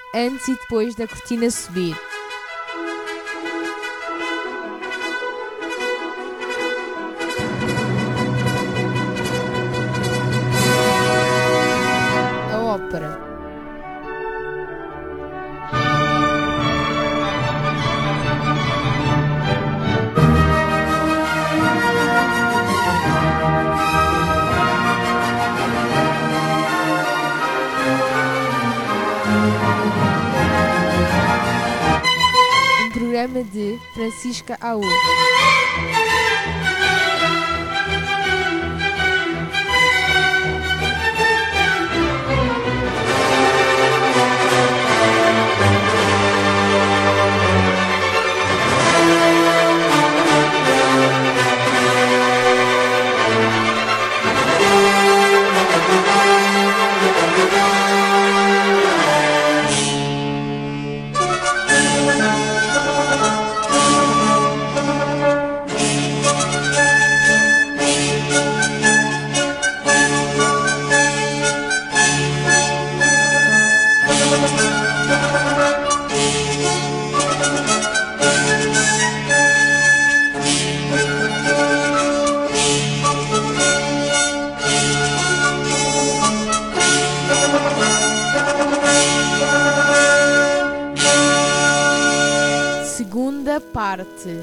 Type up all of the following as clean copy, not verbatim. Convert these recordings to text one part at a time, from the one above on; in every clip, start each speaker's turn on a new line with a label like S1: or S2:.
S1: antes e depois da cortina subir. A ópera. Um programa de Francisca Aú. Segunda parte.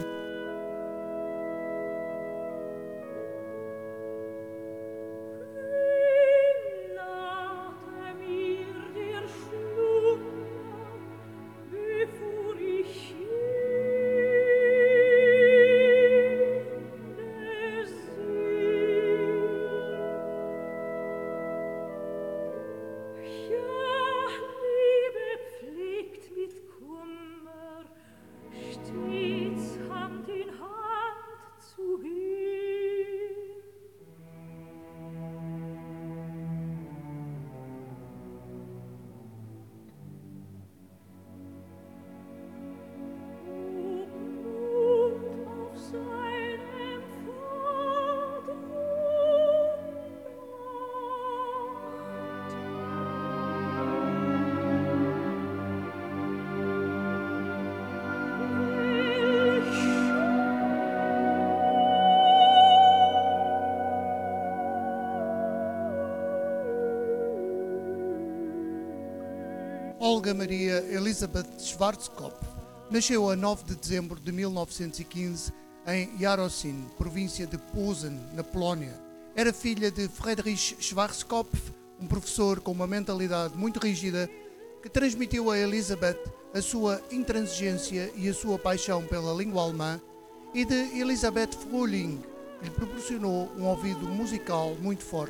S2: Olga Maria Elisabeth Schwarzkopf nasceu a 9 de dezembro de 1915 em Jarocin, província de Posen, na Polónia. Era filha de Friedrich Schwarzkopf, um professor com uma mentalidade muito rígida que transmitiu a Elisabeth a sua intransigência e a sua paixão pela língua alemã, e de Elisabeth Frühling, que lhe proporcionou um ouvido musical muito forte.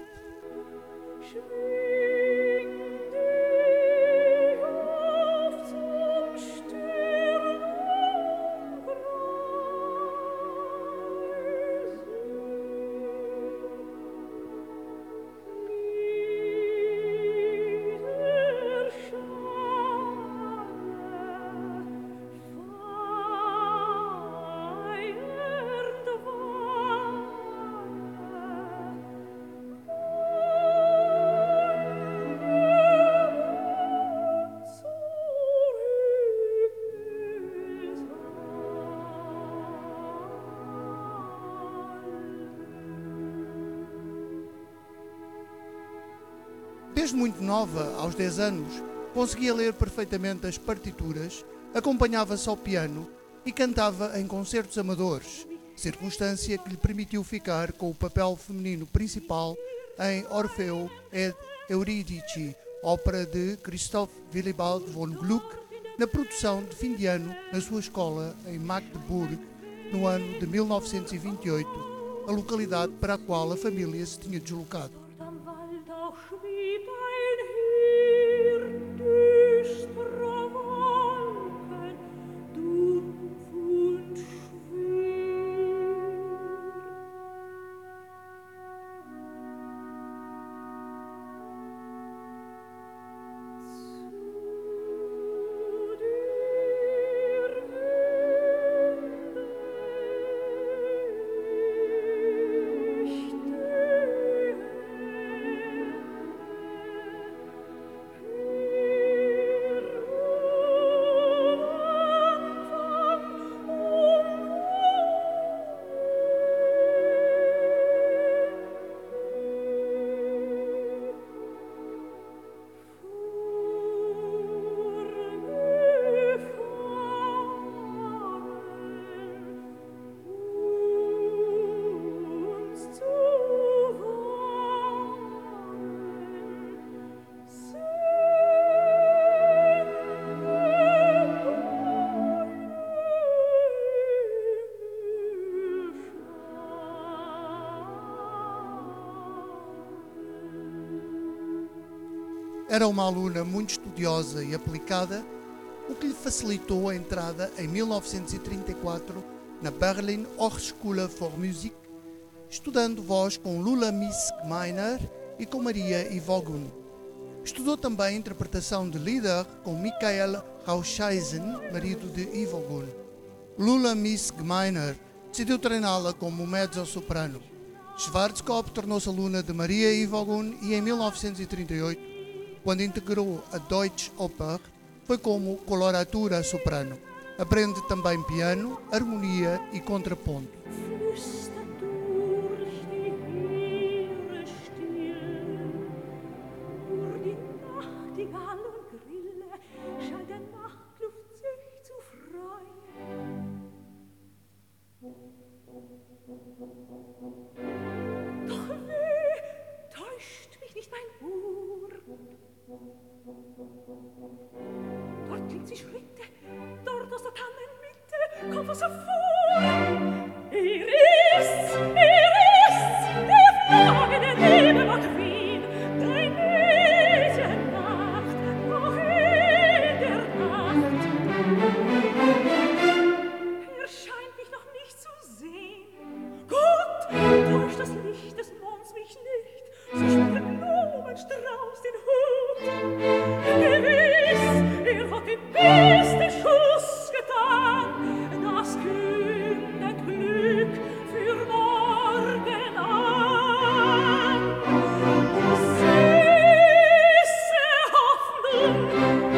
S2: Desde muito nova, aos 10 anos, conseguia ler perfeitamente as partituras, acompanhava-se ao piano e cantava em concertos amadores, circunstância que lhe permitiu ficar com o papel feminino principal em Orfeu et Eurídice, ópera de Christoph Willibald von Gluck, na produção de fim de ano na sua escola em Magdeburg, no ano de 1928, a localidade para a qual a família se tinha deslocado. Era uma aluna muito estudiosa e aplicada, o que lhe facilitou a entrada em 1934 na Berlin Hochschule für Musik, estudando voz com Lula Miss-Gmeiner e com Maria Ivogun. Estudou também interpretação de Lieder com Michael Rauscheisen, marido de Ivogun. Lula Miss-Gmeiner decidiu treiná-la como mezzo-soprano. Schwarzkopf tornou-se aluna de Maria Ivogun e em 1938, quando integrou a Deutsche Oper, foi como coloratura soprano. Aprende também piano, harmonia e contraponto.
S3: Dort klingt sie Schritte, dort aus der Tannenmitte kommt was hervor. Ist's, der Flagge der Liebe macht Wien, dein Mädchen Nacht, noch in der Nacht. Scheint mich noch nicht zu sehen. Gott, täuscht das Licht des Monds mich nicht, so schmeckt der Blumenstrauß den Hut. Gewiss, hat den besten Schuss getan, das kündet Glück für morgen an. Süße Hoffnung,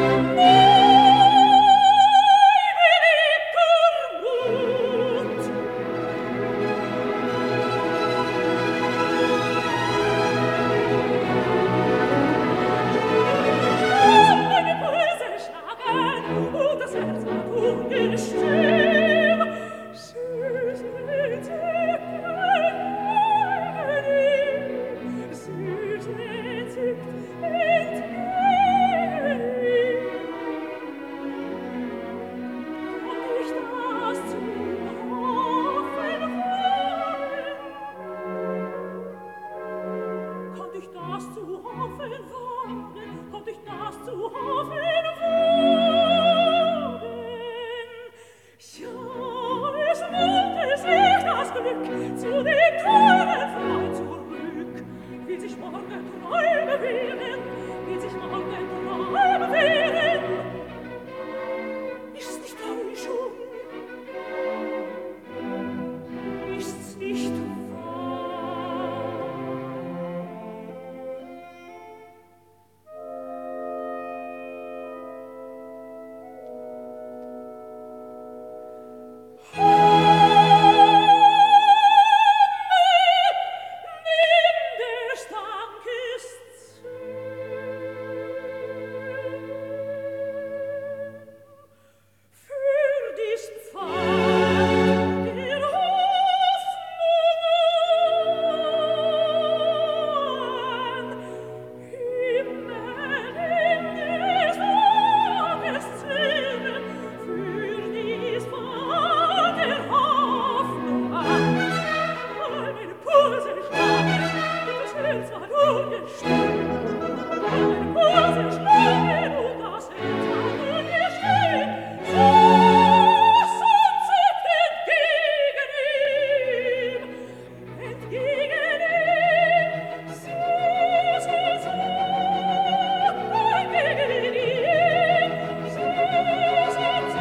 S3: mein beliebter Mut. Meine Pulse schlagen und das Herz macht ungestüm. Süß entzückt entgegen, süß entzückt entgegen. Und ich das zu hoffen wagen, konnt ich das zu hoffen wagen, konnt ich das zu hoffen wagen. Ja, es wollte sich das Glück zu den teuren Freund zurück. Will sich morgen Träume wehren, will sich morgen Träume wehren. Ist's nicht Täuschung? Ist's nicht wahr? Nimm der Stank ist zu. Für diesen Pfad der Hoffnung, Himmel des Tages Zähne, für diesen Pfad der Hoffnung an. Meine Pulse schlagen, und das Herz war ungestüm. Meine Pulse schlagen, und das Herz war ungestüm. Süß entzückt entgegen ihm, süß entzückt entgegen ihm, süß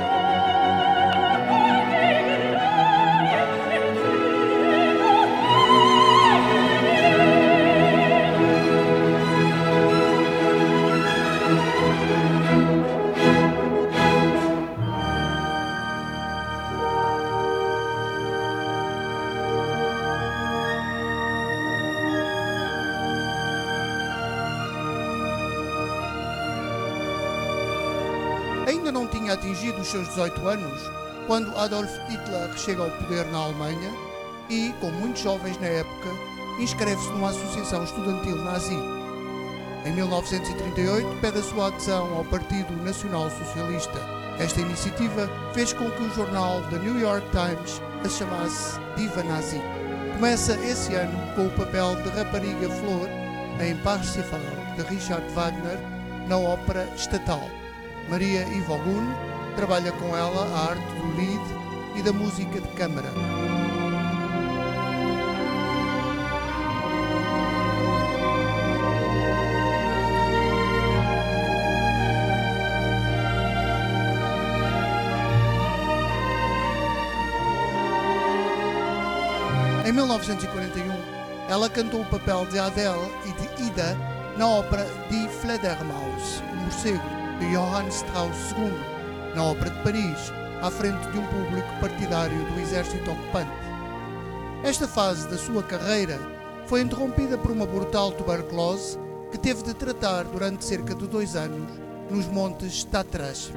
S2: Ainda não tinha atingido os seus 18 anos quando Adolf Hitler chega ao poder na Alemanha e, como muitos jovens na época, inscreve-se numa associação estudantil nazi. Em 1938, pede a sua adesão ao Partido Nacional Socialista. Esta iniciativa fez com que o jornal The New York Times a chamasse Diva Nazi. Começa esse ano com o papel de Rapariga Flor em Parsifal, de Richard Wagner, na ópera estatal. Maria Ivogun trabalha com ela a arte do lied e da música de câmara. Em 1941, ela cantou o papel de Adele e de Ida na ópera Die Fledermaus, o Morcego, de Johann Strauss II, na Ópera de Paris, à frente de um público partidário do exército ocupante. Esta fase da sua carreira foi interrompida por uma brutal tuberculose que teve de tratar durante cerca de 2 anos nos Montes Tatras.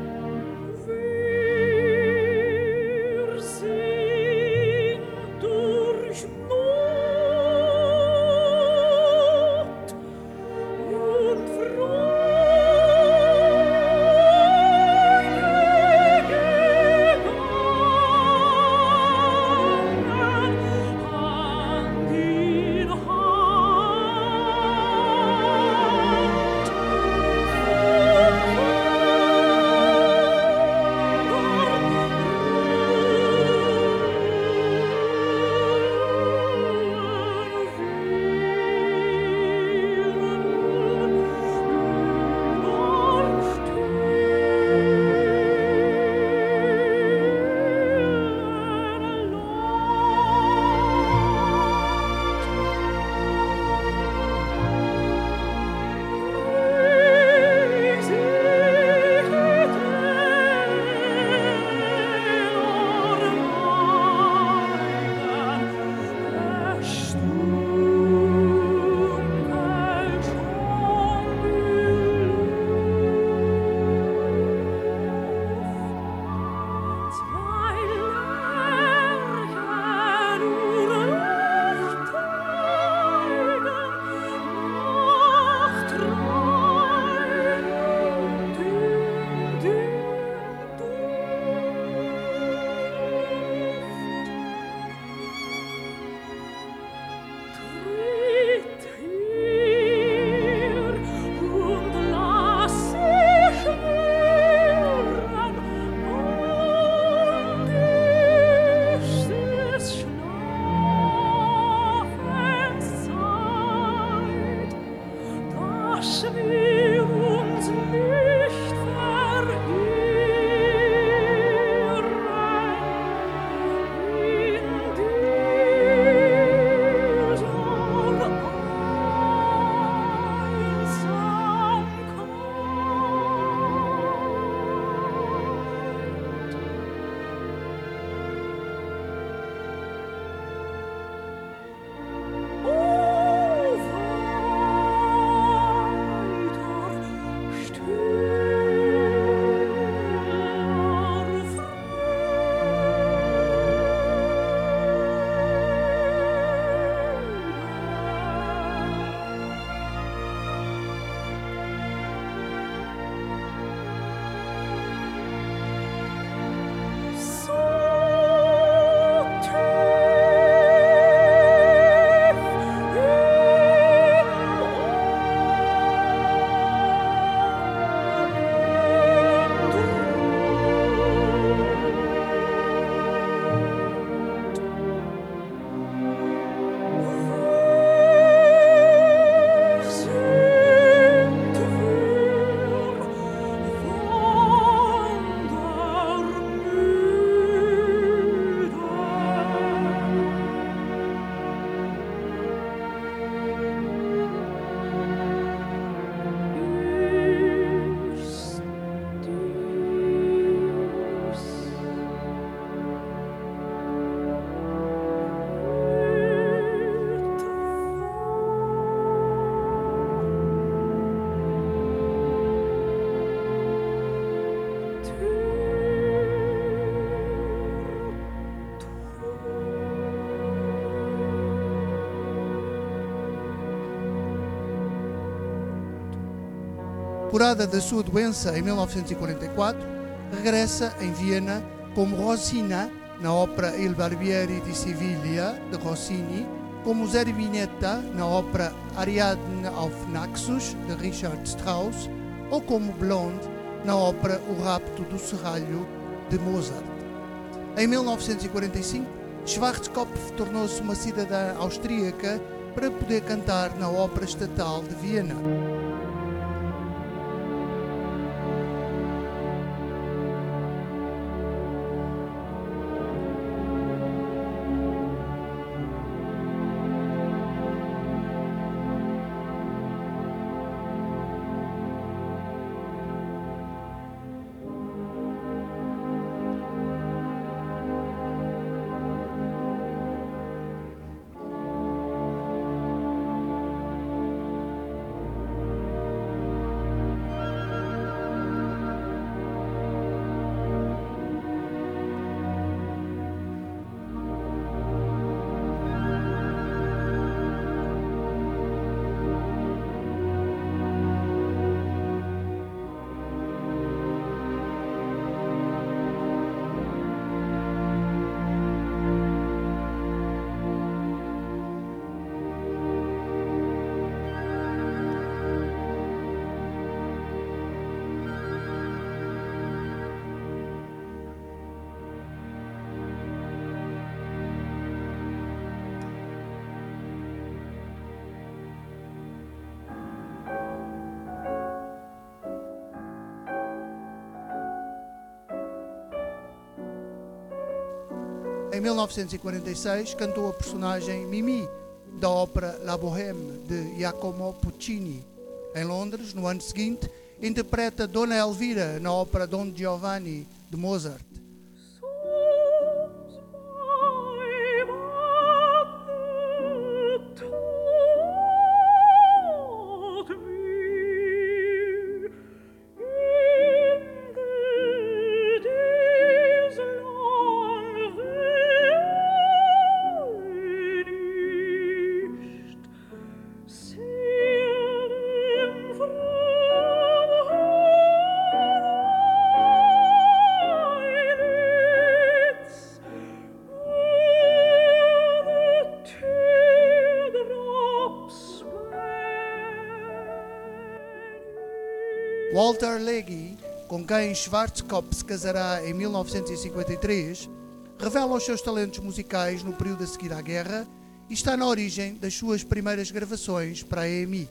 S2: Curada da sua doença em 1944, regressa em Viena como Rosina na ópera Il Barbiere di Siviglia, de Rossini, como Zerbinetta na ópera Ariadne auf Naxos, de Richard Strauss, ou como Blonde na ópera O Rapto do Serralho, de Mozart. Em 1945, Schwarzkopf tornou-se uma cidadã austríaca para poder cantar na Ópera Estatal de Viena. Em 1946, cantou a personagem Mimi, da ópera La Bohème, de Giacomo Puccini. Em Londres, no ano seguinte, interpreta Dona Elvira, na ópera Don Giovanni, de Mozart. Walter Legge, com quem Schwarzkopf se casará em 1953, revela os seus talentos musicais no período a seguir à guerra e está na origem das suas primeiras gravações para a EMI.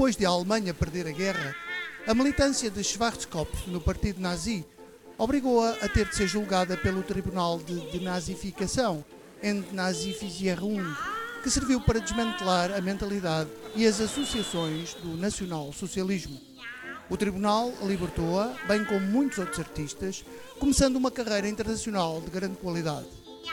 S2: Depois de a Alemanha perder a guerra, a militância de Schwarzkopf no partido nazi obrigou-a a ter de ser julgada pelo Tribunal de Denazificação, Entnazifizierung, que serviu para desmantelar a mentalidade e as associações do nacional-socialismo. O tribunal libertou-a, bem como muitos outros artistas, começando uma carreira internacional de grande qualidade.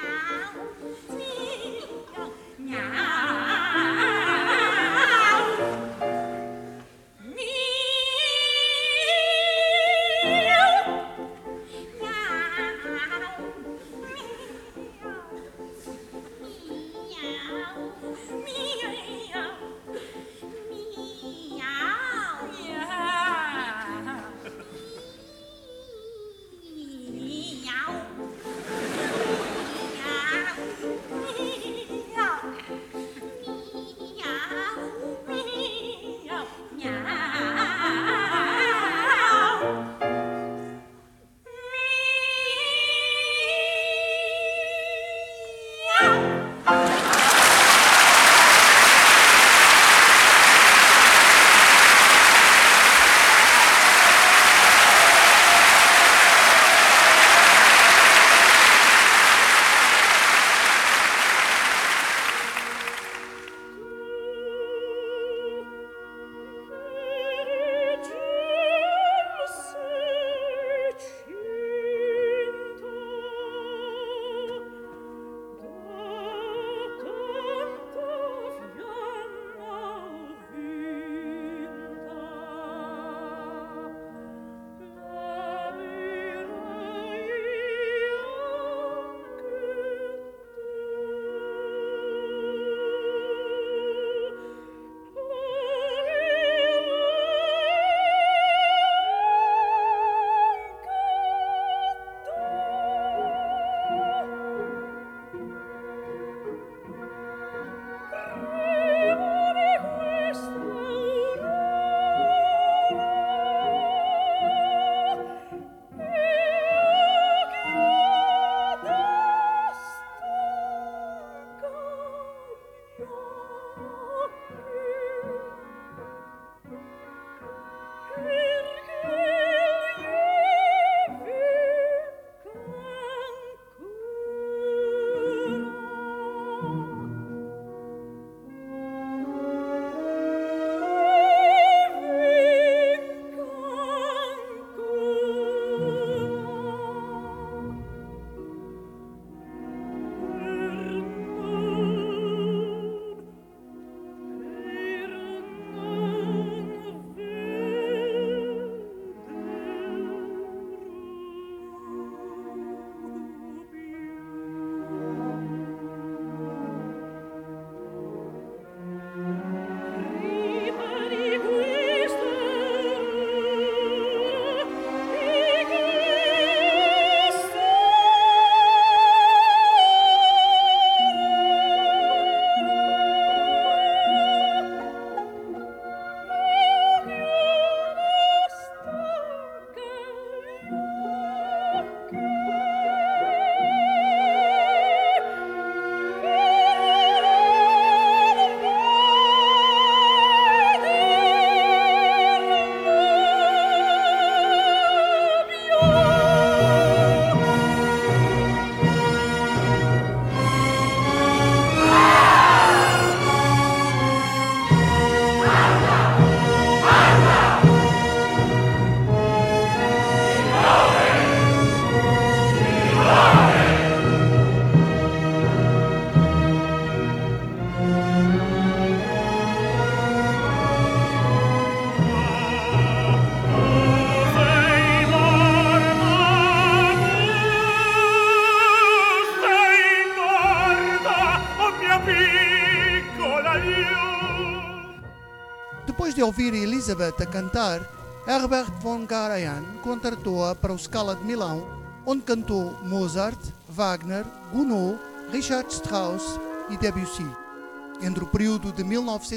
S2: Depois de ouvir Elisabeth a cantar, Herbert von Karajan contratou-a para o Scala de Milão, onde cantou Mozart, Wagner, Gounod, Richard Strauss e Debussy. Entre o período de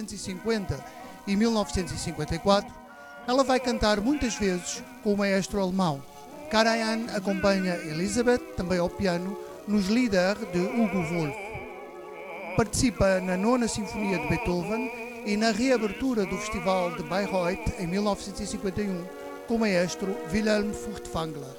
S2: 1950 e 1954, ela vai cantar muitas vezes com o maestro alemão. Karajan acompanha Elisabeth, também ao piano, nos Lieder de Hugo Wolf. Participa na 9ª Sinfonia de Beethoven e na reabertura do Festival de Bayreuth em 1951 com o maestro Wilhelm Furtwängler.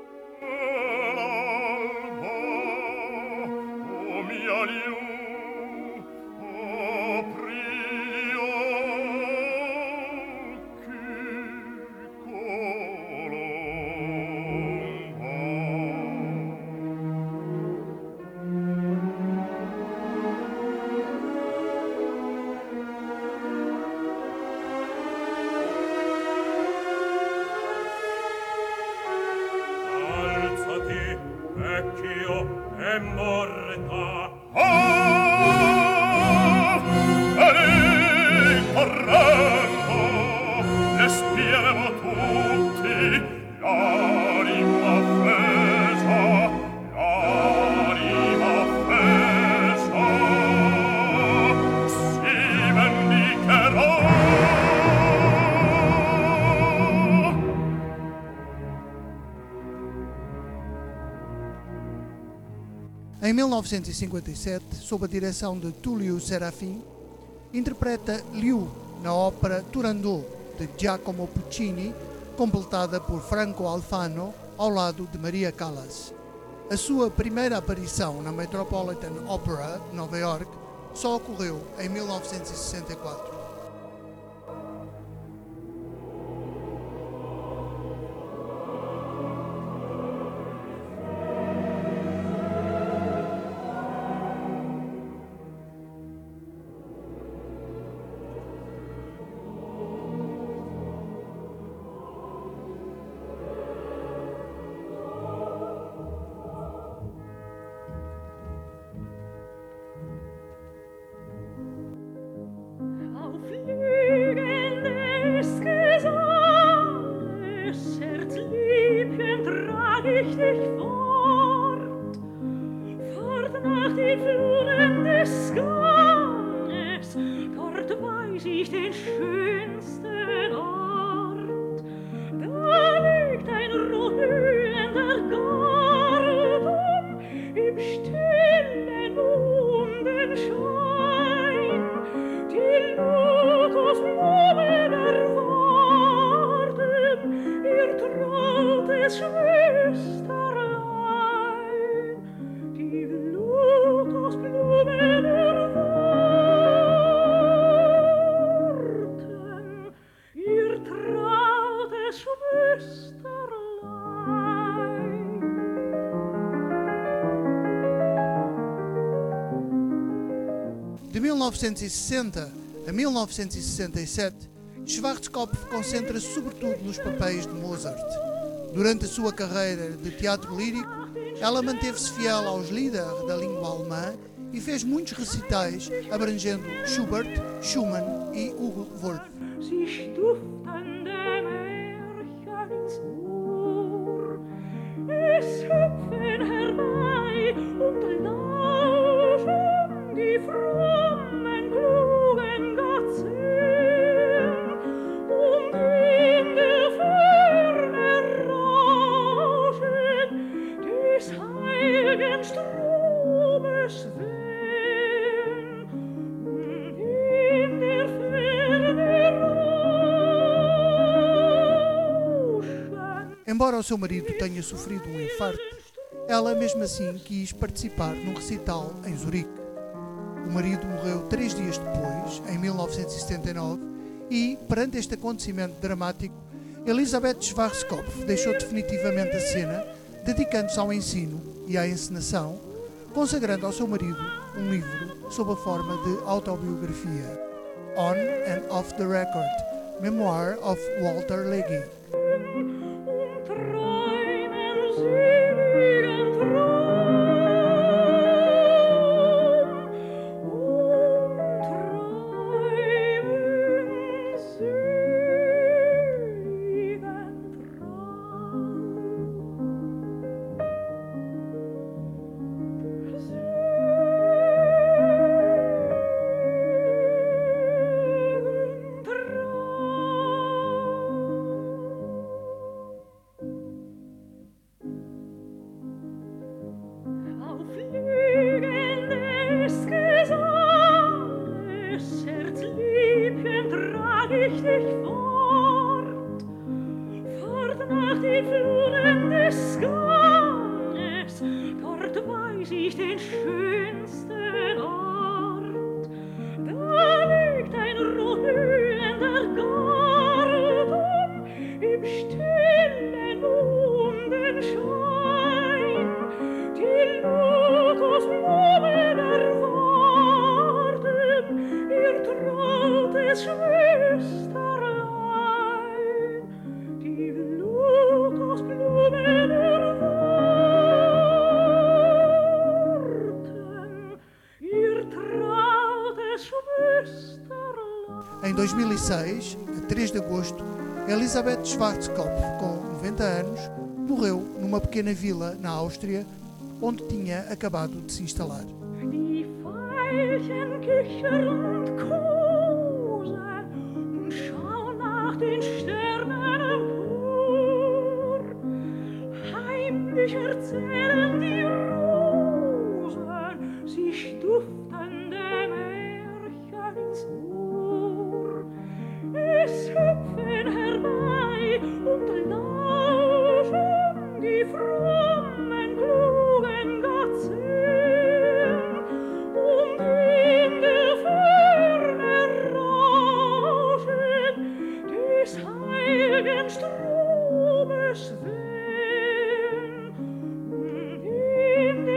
S2: Em 1957, sob a direção de Tullio Serafin, interpreta Liu na ópera Turandot, de Giacomo Puccini, completada por Franco Alfano, ao lado de Maria Callas. A sua primeira aparição na Metropolitan Opera, de Nova York, só ocorreu em 1964. De 1960 a 1967, Schwarzkopf concentra-se sobretudo nos papéis de Mozart. Durante a sua carreira de teatro lírico, ela manteve-se fiel aos líderes da língua alemã e fez muitos recitais abrangendo Schubert, Schumann e Hugo Wolf. Embora o seu marido tenha sofrido um infarto, ela mesmo assim quis participar num recital em Zurique. O marido morreu 3 dias depois, em 1979, e, perante este acontecimento dramático, Elisabeth Schwarzkopf deixou definitivamente a cena, dedicando-se ao ensino e à encenação, consagrando ao seu marido um livro sob a forma de autobiografia, On and Off the Record, Memoir of Walter Legge.
S3: des Ganges, dort weiß ich den schönsten Ort. Da liegt ein rotblühender Garten im stillen Mondenschein. Die Lotusblumen erwarten ihr trautes Schwesterlein. Die Lotusblumen erwarten ihr trautes Schwesterlein.
S2: Em 2006, a 3 de agosto, Elisabeth Schwarzkopf, com 90 anos, morreu numa pequena vila na Áustria, onde tinha acabado de se instalar.
S3: Die Veilchen kichern und kosen und schauen nach den Sternen empor. Heimlich erzählen die Rosen sich duftende Märchen ins Ohr. Es hüpfen herbei und lauschen die frommen, klugen Gazellen, und in der Ferne rauschen des heiligen Stromes Wellen, und in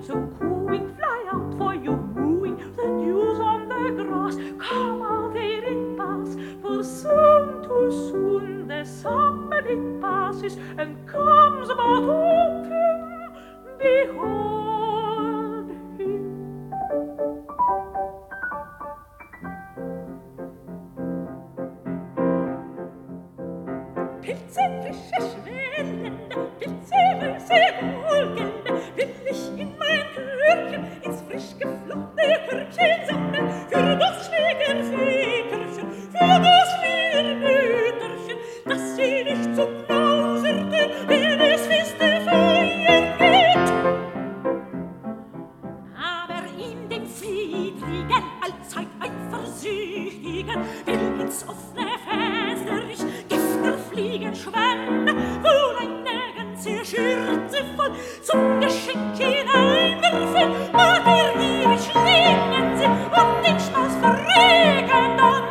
S3: So cooing, fly out for you, mooing, the dews on the grass. Come out there it pass, for soon, too soon, the summer it passes and comes about autumn. Behold him. Pilze, frische, schwellende, Pilze, weiße, Wohlgelbe, will ich in mein Körbchen, ins frisch geflochtene Körbchen sammeln, für das Schwiegerväterchen, für das Schwiegermütterchen, dass sie nicht so knauserten, wenn es Feste feiern geht. Aber in dem friedrigen, allzeit eifersüchtigen, will ins offene Fenster ich Fliegen schwärmen, wohl eine ganze Schürze voll zum Geschenk hineinwerfen, materiell schlingen sie und den Spaß verregen dann.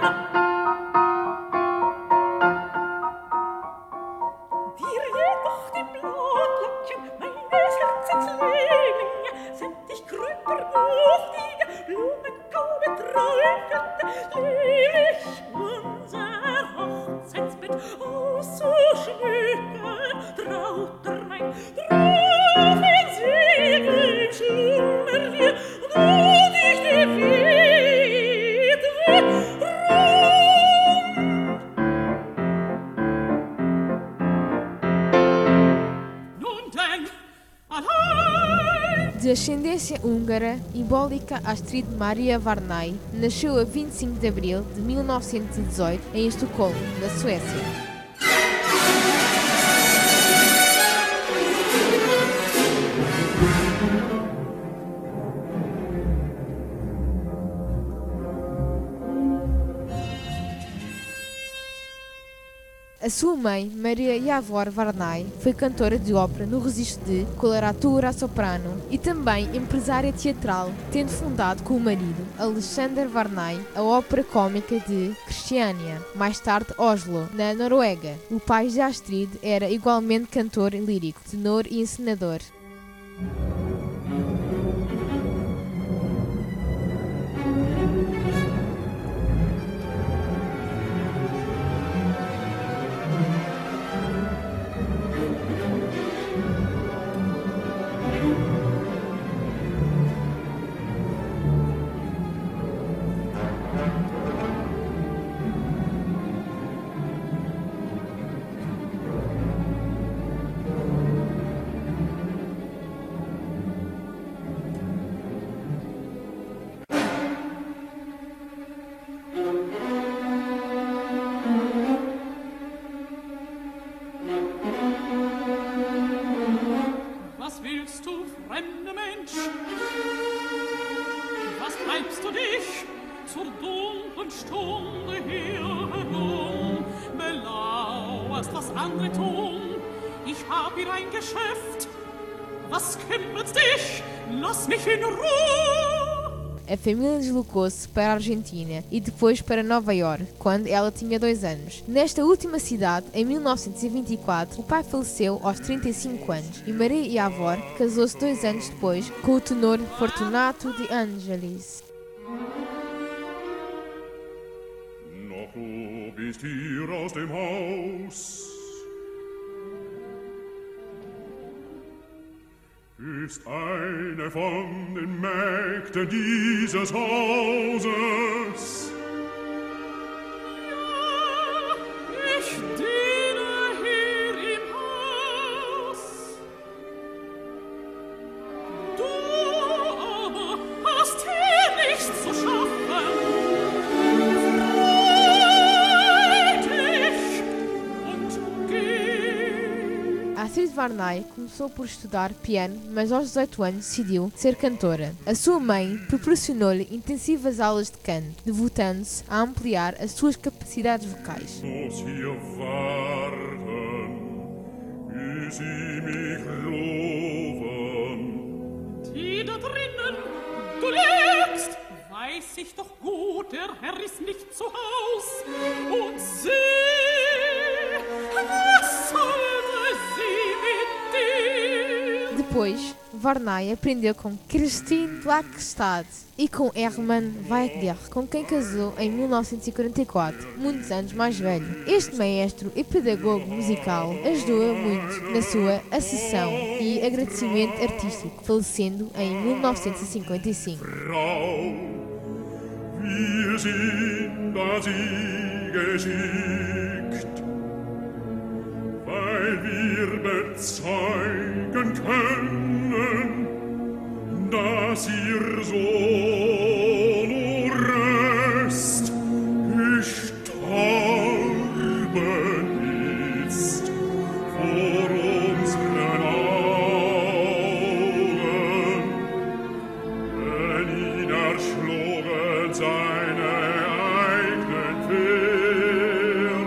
S3: Dir jedoch die Blutlocken meines Herzens Lehrlinge sind ich krüpperbuchtige Blumengaube träufende, ledig unser Hochzeitsbett. So schmücken, trauter mein, drauf in Segel schlummern wir, und ich die Witwe Nun denn, allein!
S1: De ascendência húngara, embólica Astrid Maria Varnay, nasceu a 25 de abril de 1918 em Estocolmo, na Suécia. A sua mãe, Maria Javor Varnay, foi cantora de ópera no registro de coloratura soprano e também empresária teatral, tendo fundado com o marido, Alexander Varnay, a ópera cômica de Christiania, mais tarde Oslo, na Noruega. O pai de Astrid era igualmente cantor lírico, tenor e encenador. A família deslocou-se para a Argentina e depois para Nova Iorque, quando ela tinha 2 anos. Nesta última cidade, em 1924, o pai faleceu aos 35 anos e Maria Javor casou-se 2 anos depois com o tenor Fortunato de Angelis.
S4: Noch du bist hier aus dem Haus, ist eine von den Mägden dieses Hauses.
S3: Ja, ich diene hier im Haus. Du aber hast hier nichts zu schaffen.
S1: Astrid Varnay começou por estudar piano, mas aos 18 anos decidiu ser cantora. A sua mãe proporcionou-lhe intensivas aulas de canto, devotando-se a ampliar as suas capacidades vocais.
S4: Muss hier warten, wie sie mich loben.
S3: Die da drinnen, du lügst, weiß ich doch gut, der Herr ist nicht zu Haus. Und sie, was sollte sie mit dir?
S1: Depois, Varney aprendeu com Christine Blackstad e com Hermann Weidler, com quem casou em 1944, muitos anos mais velho. Este maestro e pedagogo musical ajudou-a muito na sua ascensão e agradecimento artístico, falecendo em 1955.
S4: Frau, wir sind an Sie geschickt, weil wir bezeugen können, dass Ihr Sohn Orest gestorben ist vor unseren Augen, denn ihn erschlugen seine eigenen Pferde.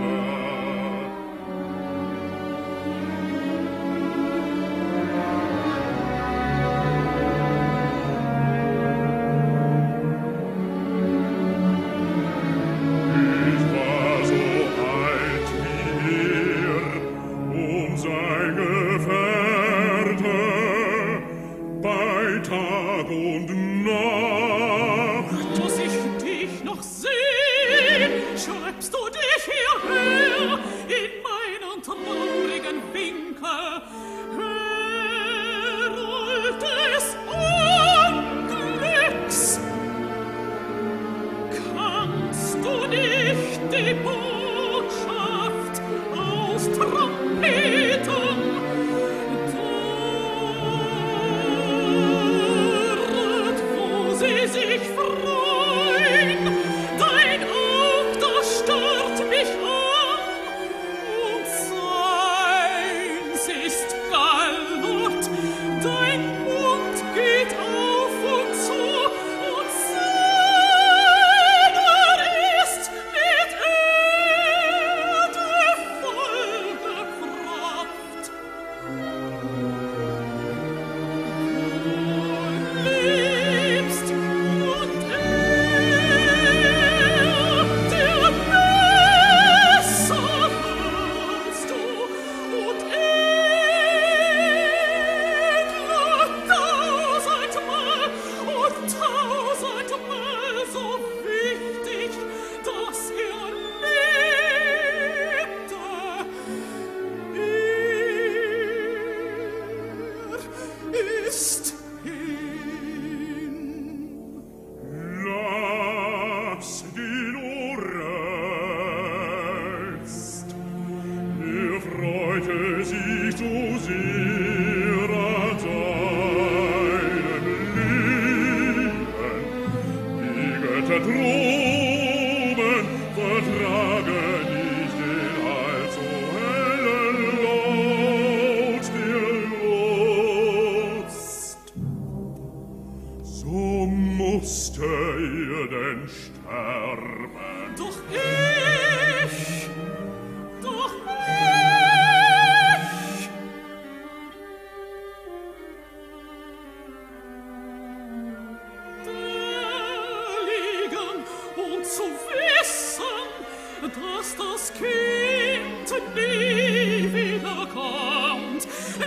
S4: Ich war so alt wie er, sein Gefährte, bei Tag und Nacht.
S3: Dass ich dich noch seh, schreibst du dich hierher in meinen traurigen Winkel. Herold des Unglücks, kannst du nicht die Botschaft aus Trompeten dort, wo sie sich freuen, dein Aug, das starrt mich an, und seins ist gallert, dein Mund geht auf und zu, und seiner ist mit Erde vollgekraft. Du lebst, und der Messer hörst du, und tausendmal so wichtig, dass lebte. Ist hin.
S4: Lass ihn Orest, er freute sich so sehr an seinem Leben. Die Götter droben vertragen nicht den allzu hellen Laut der Lust. So musste er denn sterben.
S3: Doch ich da liegen und zu wissen, dass das Kind nie wiederkommt,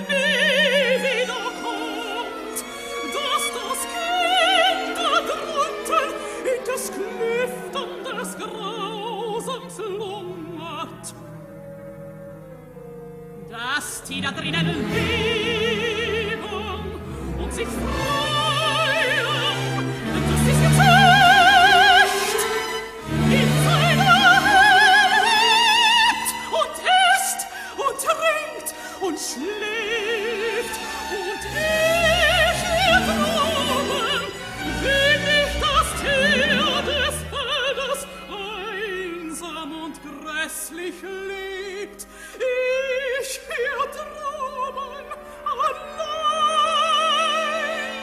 S3: dass das Kind da drunten in des Klüften des Grausams lungert, dass die da drinnen leben und sich freuen, dass dies gezeugt in seiner Hölle lebt und isst und trinkt und schläft, und ich hier droben bin ich das Tier des Feldes, einsam und grässlich lebt. Ich hier droben allein.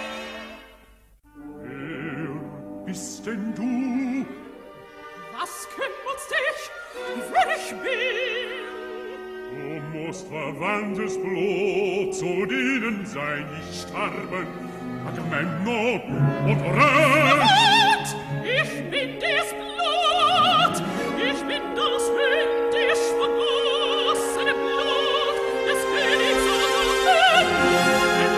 S4: Wer bist denn du?
S3: Was kümmert's dich, wer ich bin?
S4: Du musst verwandtes Blut zu denen sein, die starben, Agamemnon und Orest.
S3: Blut! Ich bin des Blut! Ich bin das hündisch vergossene Blut des Königs Agamemnon!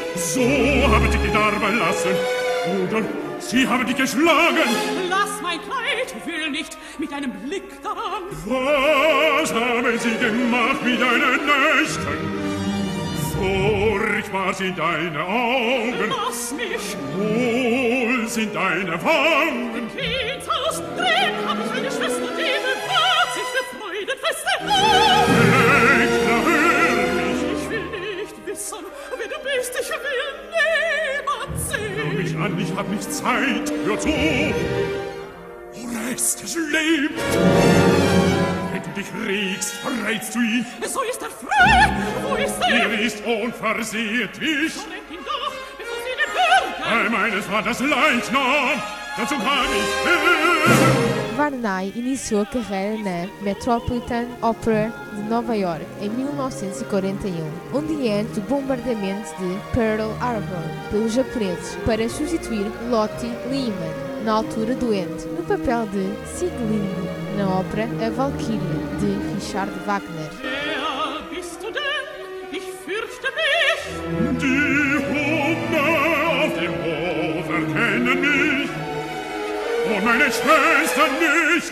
S4: So haben sie dich darüberlassen. Oder sie haben dich geschlagen.
S3: Lass mein Kleid, will nicht mit einem Blick daran.
S4: Was haben sie gemacht mit deinen Nächten? Furchtbar sind deine Augen.
S3: Lass mich.
S4: Wohl sind deine Wangen.
S3: Ins Haus drin hab ich eine Schwester, die bewahrt sich für Freudenfeste.
S4: Elektra, hör mich.
S3: Ich will nicht wissen, wer du bist. Ich will niemand sehen.
S4: Hör mich an, ich hab nicht Zeit. Hör zu. Orestes lebt. Wenn du dich regst, verrätst du ihn.
S3: So ist er frei. Wo ist er?
S4: Er ist unversehentlich.
S3: So nennt ihn doch, bevor sie den
S4: Bei
S3: hören.
S4: meines Vaters Leichnam. Dazu kann ich hören.
S1: Varney iniciou a carreira na Metropolitan Opera de Nova York em 1941, um dia antes do bombardeamento de Pearl Harbor pelos japoneses para substituir Lotte Lehmann, na altura doente, no papel de Sieglinde, na ópera A Valkyrie, de Richard Wagner.
S3: Wer bist du denn? Ich fürchte mich.
S4: Die Hunde auf dem Hof erkennen mich. Und meine Schwester nicht.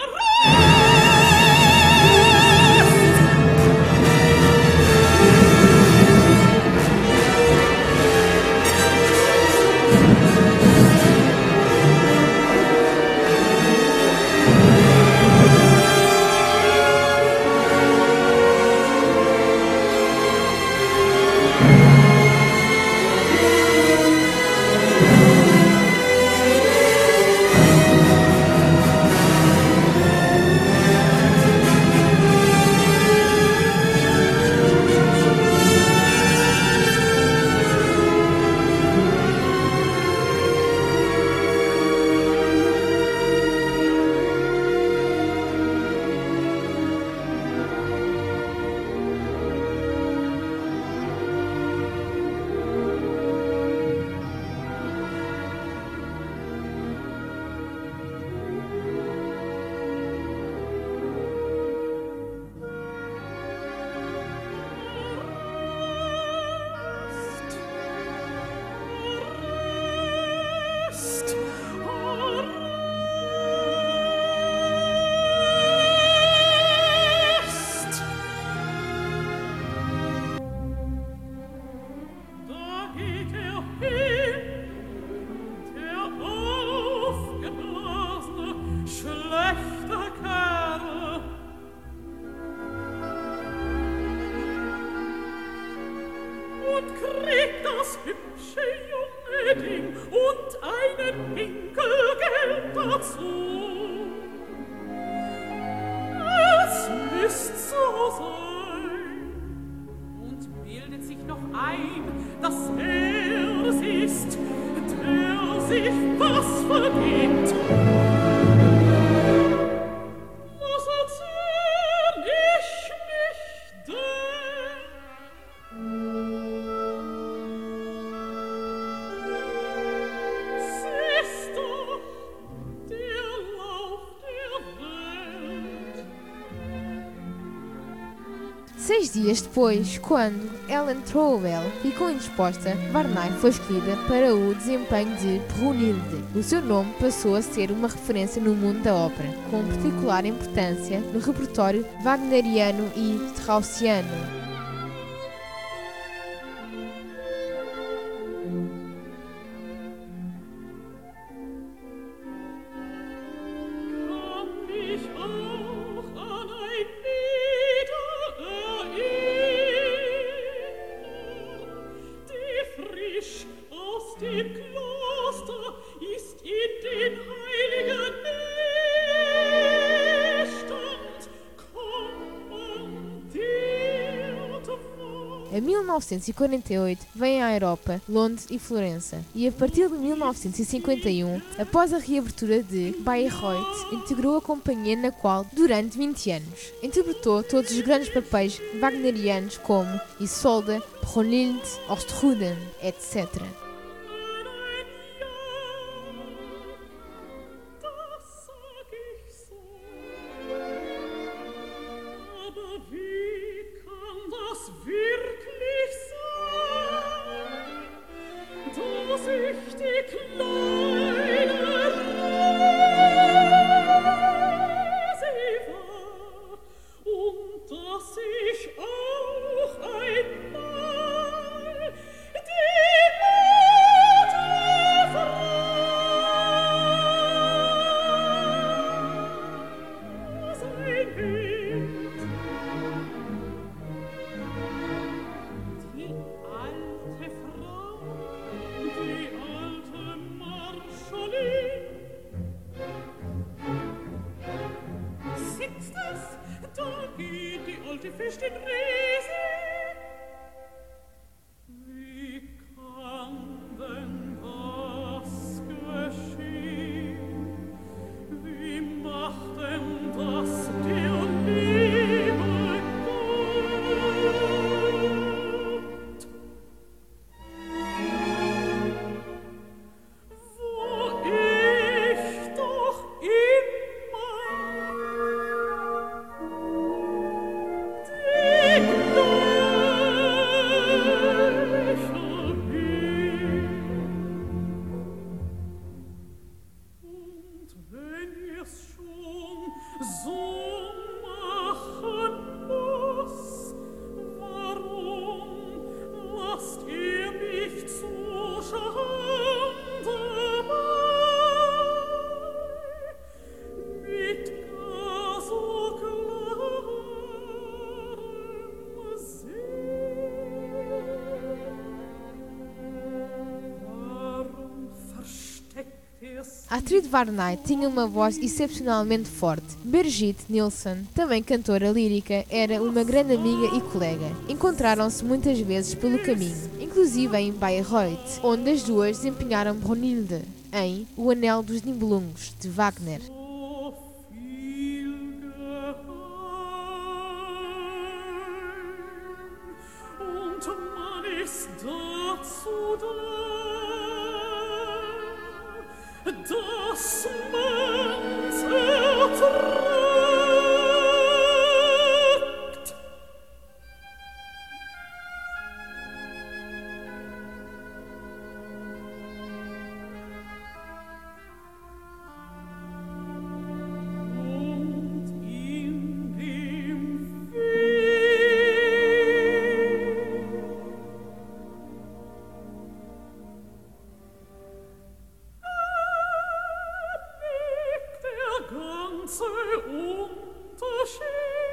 S1: Seis dias depois, quando Ellen Trowell ficou indisposta, Varney foi escolhida para o desempenho de Brunhilde. O seu nome passou a ser uma referência no mundo da ópera, com particular importância no repertório wagneriano e straussiano. Em 1948 vem à Europa, Londres e Florença, e a partir de 1951, após a reabertura de Bayreuth, integrou a companhia na qual, durante 20 anos, interpretou todos os grandes papéis wagnerianos como Isolde, Brunhilde, Ortruden, etc.
S3: gibt's das? Da geht die alte Fisch den Riese. Wie kann denn das geschehen? Wie macht denn das der liebe Gott? Wo ich doch
S1: Astrid Varnay tinha uma voz excepcionalmente forte. Birgit Nilsson, também cantora lírica, era uma grande amiga e colega. Encontraram-se muitas vezes pelo caminho, inclusive em Bayreuth, onde as duas desempenharam Brunhilde, em O Anel dos Nibelungos, de Wagner.
S3: Das man's erträgt. Und in dem ganze Unterschied.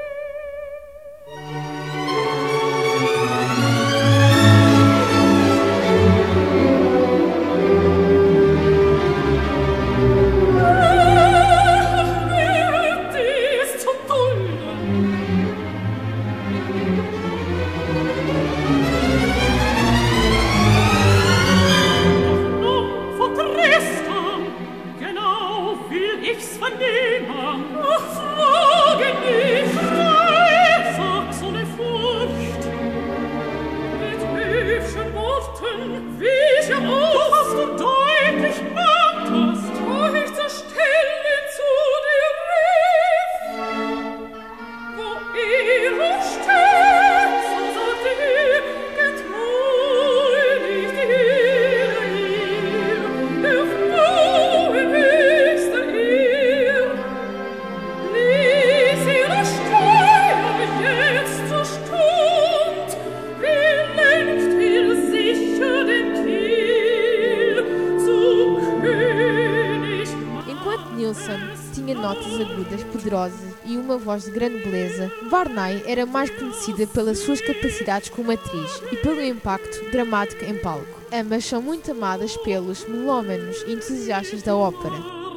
S3: Dies zu dulden. Doch nun von Tristan, genau will ich's vernehmen. Ach, frage nicht, sag's ohne Furcht. Mit hübschen Worten, wie sie auch du deutlich nanntest, ich zur Stelle zu dir rief. Wo ihre steht, so sagte ihr, getreulich ihr, der Frau im höchste Ehr. Ließ ihre Steuer jetzt zur Stund, wie lenkt ihr sicher den Kiel zu König.
S1: Enquanto Nilsson tinha notas agudas poderosas e uma voz de grande beleza, Varnay era mais conhecida pelas suas capacidades como atriz e pelo impacto dramático em palco. Ambas são muito amadas pelos melómanos e entusiastas da ópera.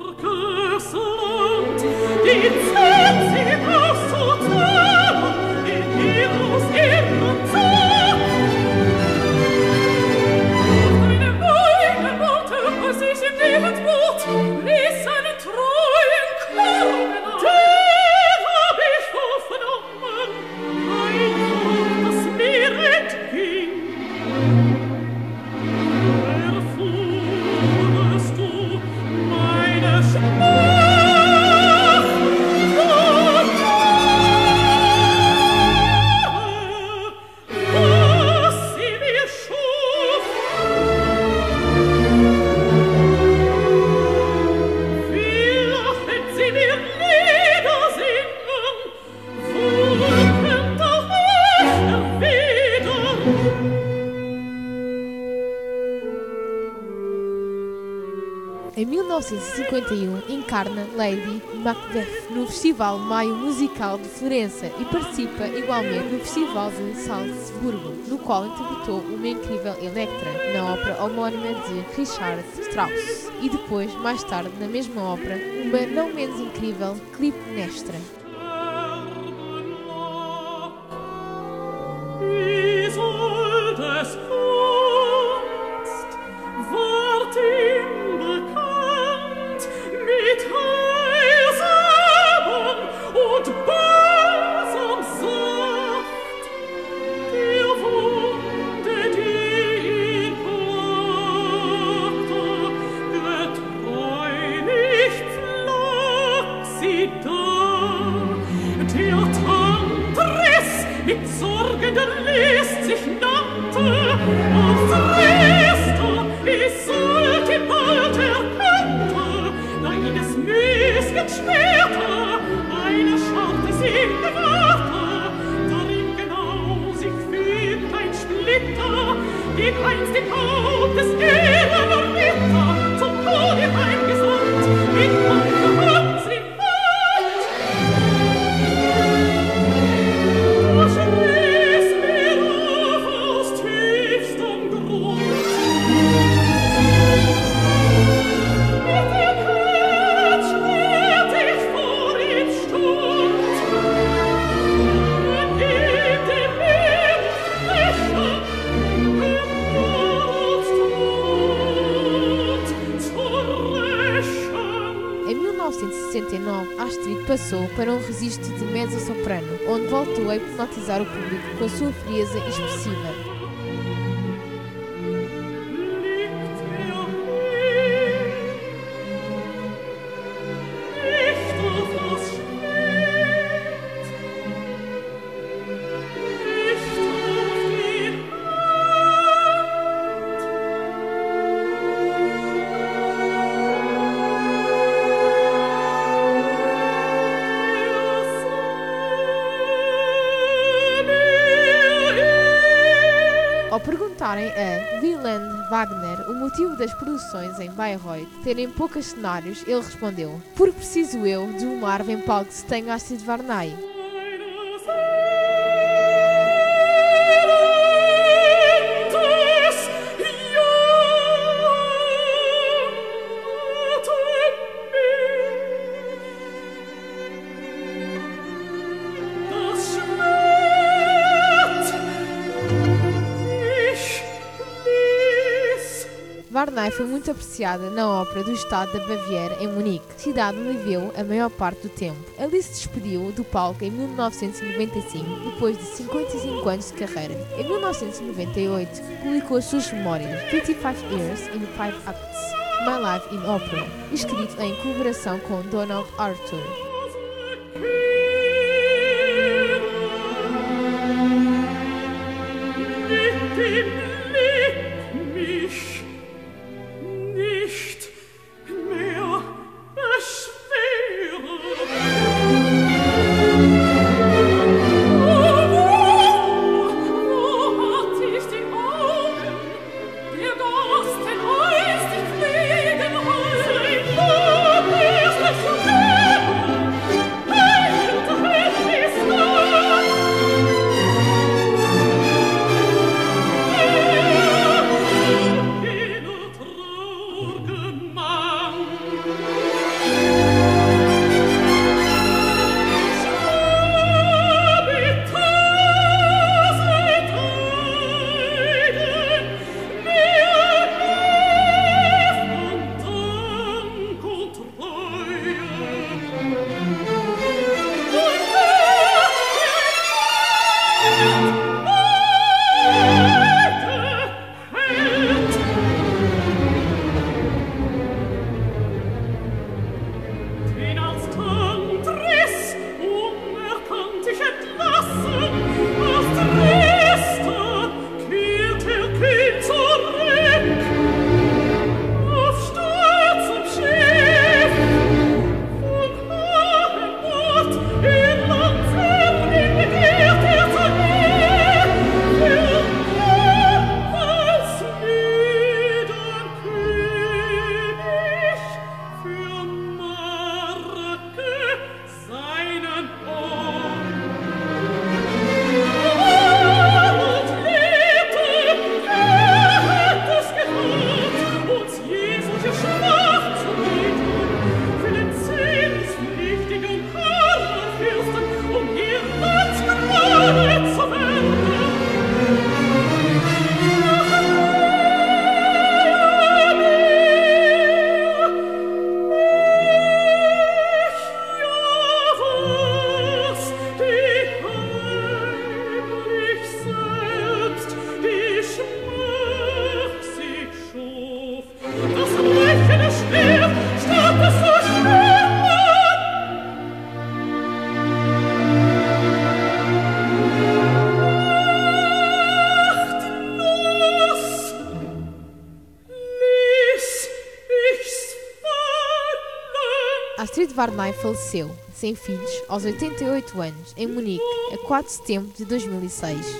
S1: Em 1951, encarna Lady Macbeth no Festival Maio Musical de Florença e participa igualmente no Festival de Salzburgo, no qual interpretou uma incrível Electra, na ópera homónima de Richard Strauss, e depois, mais tarde, na mesma ópera, uma não menos incrível Clitemnestra.
S3: Isoldes Kunst ward ihm bekannt mit heiserem und balsam Saft, der Wunde, die ihn plagte, getreu nicht flog sie da. Der Tantris mit sorgender List sich nannte, als Riester, Isolde ihn bald erkannte, da ihn des müßgen Schwerte eine Scharte sie gewahrte, darin genau sich fügt ein Splitter, den einst im Haupt des edlen Ritter zum Tode heimgesandt, in Manche Hand sie fand. Du schließ mir auf aus tiefstem Grund, mit dem Herzschwert ich vor ihm stund, und in dem Lebensflächen
S1: Em 1969, Astrid passou para um registro de mezzo-soprano, onde voltou a hipnotizar o público com a sua frieza expressiva. Ao perguntarem a Wieland Wagner o motivo das produções em Bayreuth terem poucos cenários, ele respondeu: "Por preciso eu de um mar em palco se tenho Astrid Varnay." Varnay foi muito apreciada na Ópera do Estado da Baviera, em Munique, cidade onde viveu a maior parte do tempo. Ali se despediu do palco em 1995, depois de 55 anos de carreira. Em 1998, publicou as suas memórias 55 Years in 5 Acts, My Life in Opera, escrito em colaboração com Donald Arthur.
S3: Hey!
S1: Varnay faleceu, sem filhos, aos 88 anos, em Munique, a 4 de setembro de 2006.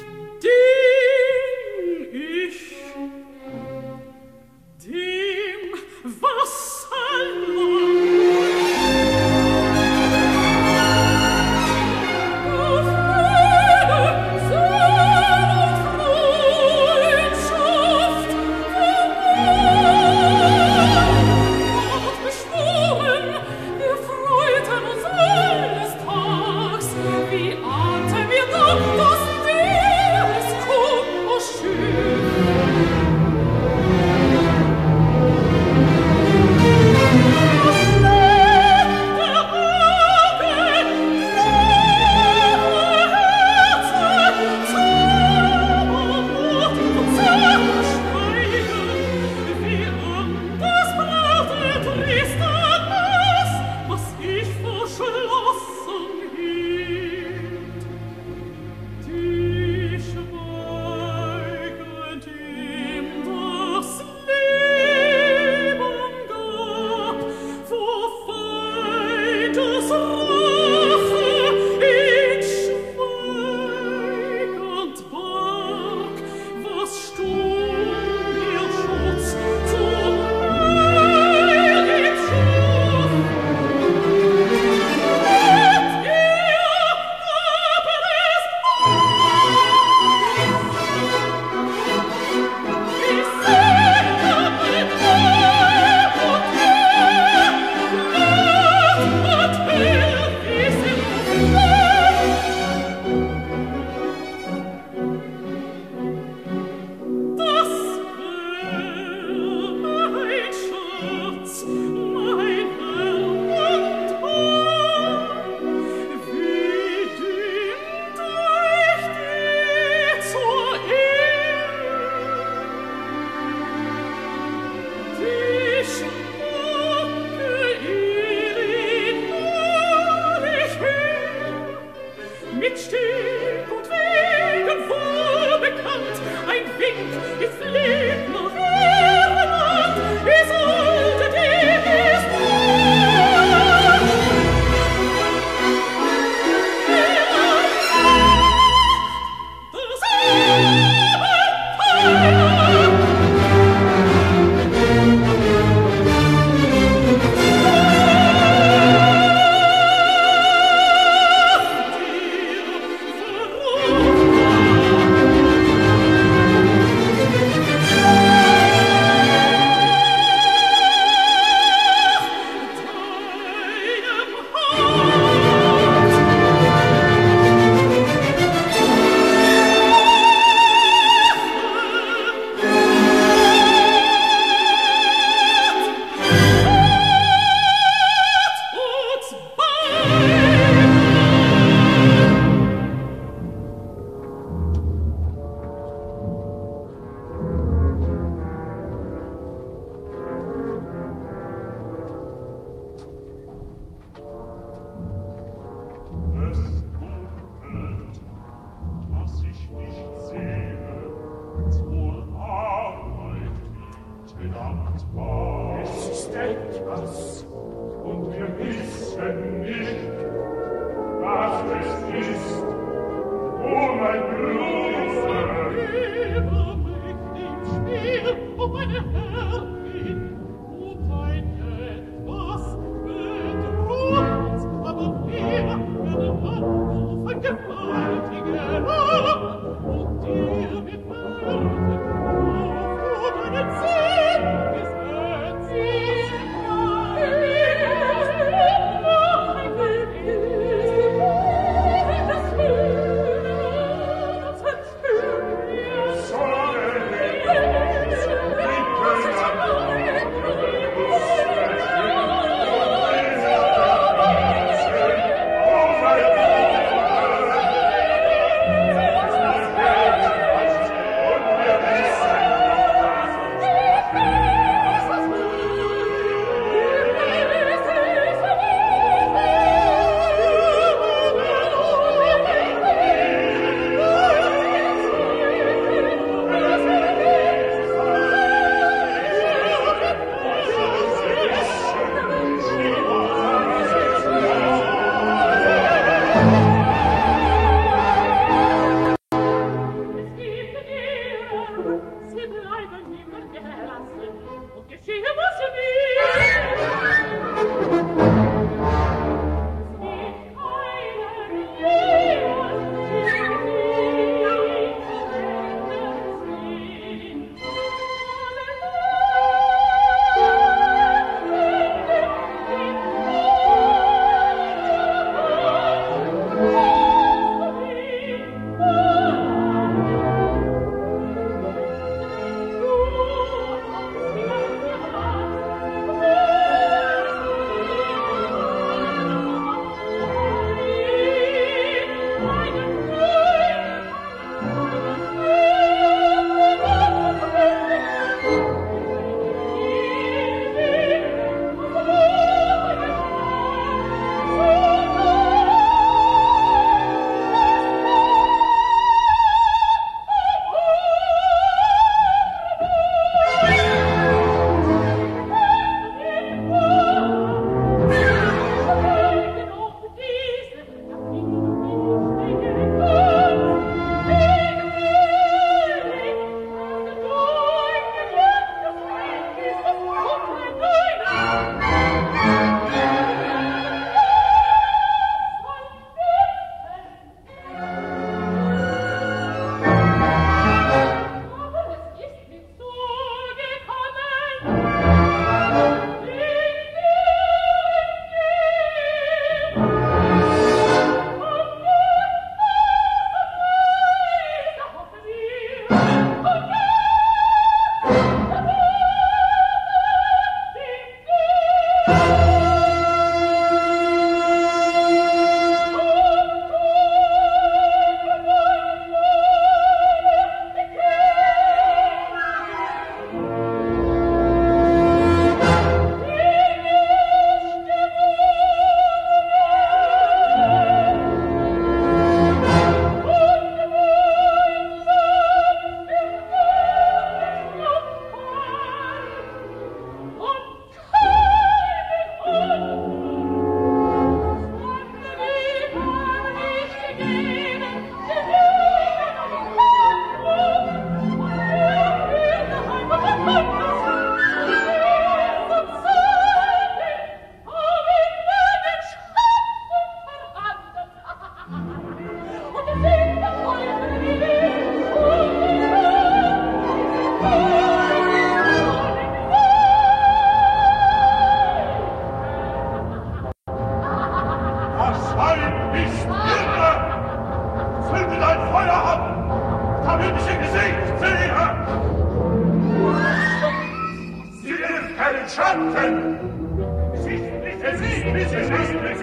S4: den Schatten. Es ist nicht, es ist nicht, es ist nicht,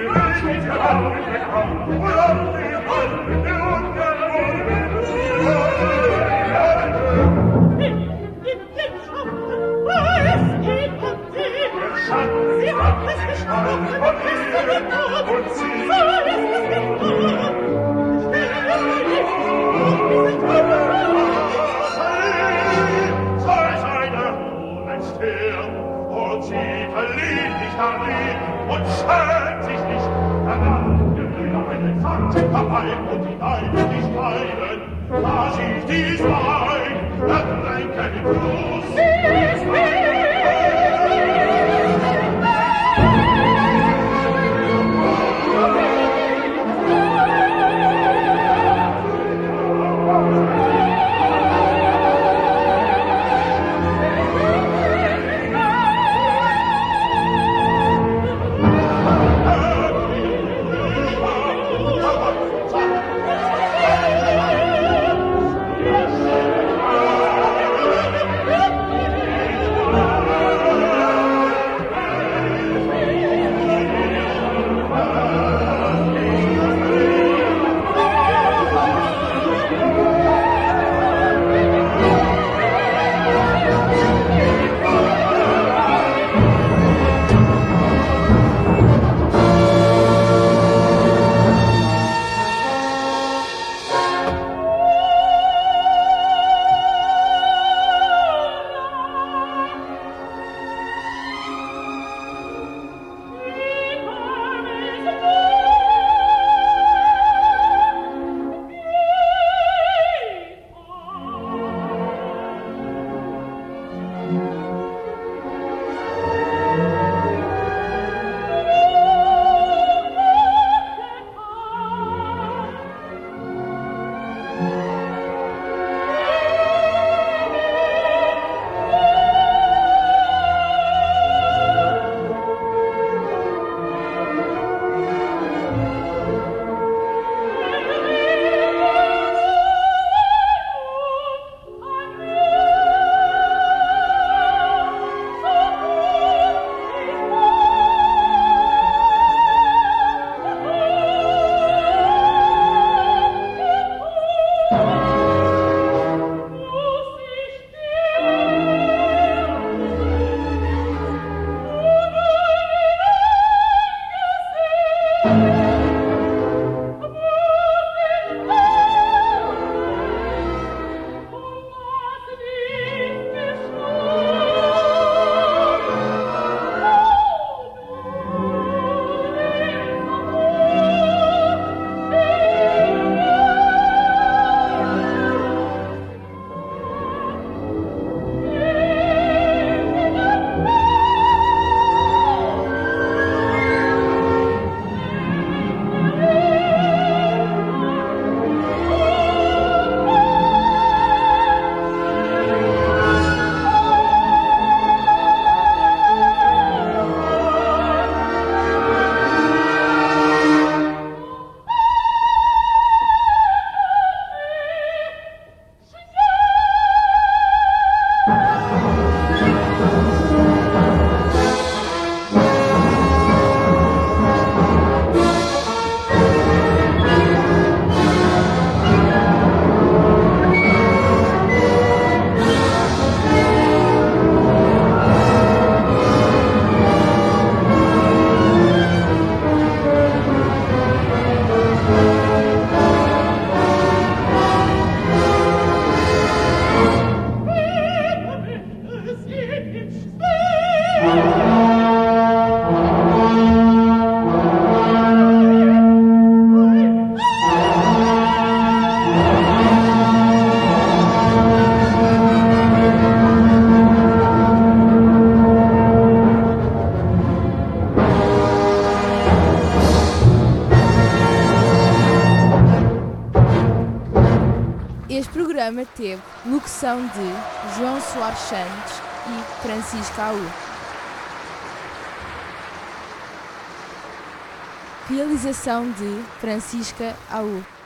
S4: und schämt sich nicht, danach gewöhne einen Pfand dabei und die Leiden nicht teilen. Da sie dies ein, ertränken im Fluss.
S1: programa teve locução de João Soares Santos e Francisca Aú. Realização de Francisca Aú.